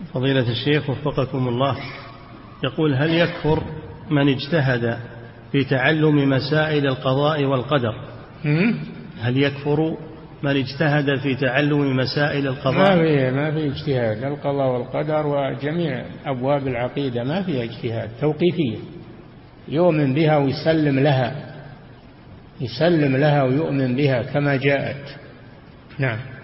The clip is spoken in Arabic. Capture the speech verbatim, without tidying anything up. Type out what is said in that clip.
فضيلة الشيخ وفقكم الله، يقول: هل يكفر من اجتهد في تعلم مسائل القضاء والقدر؟ هل يكفر من اجتهد في تعلم مسائل القضاء؟ ما في ما في اجتهاد. القضاء والقدر وجميع أبواب العقيدة ما فيها اجتهاد، توقيفية، يؤمن بها ويسلم لها، يسلم لها ويؤمن بها كما جاءت. نعم.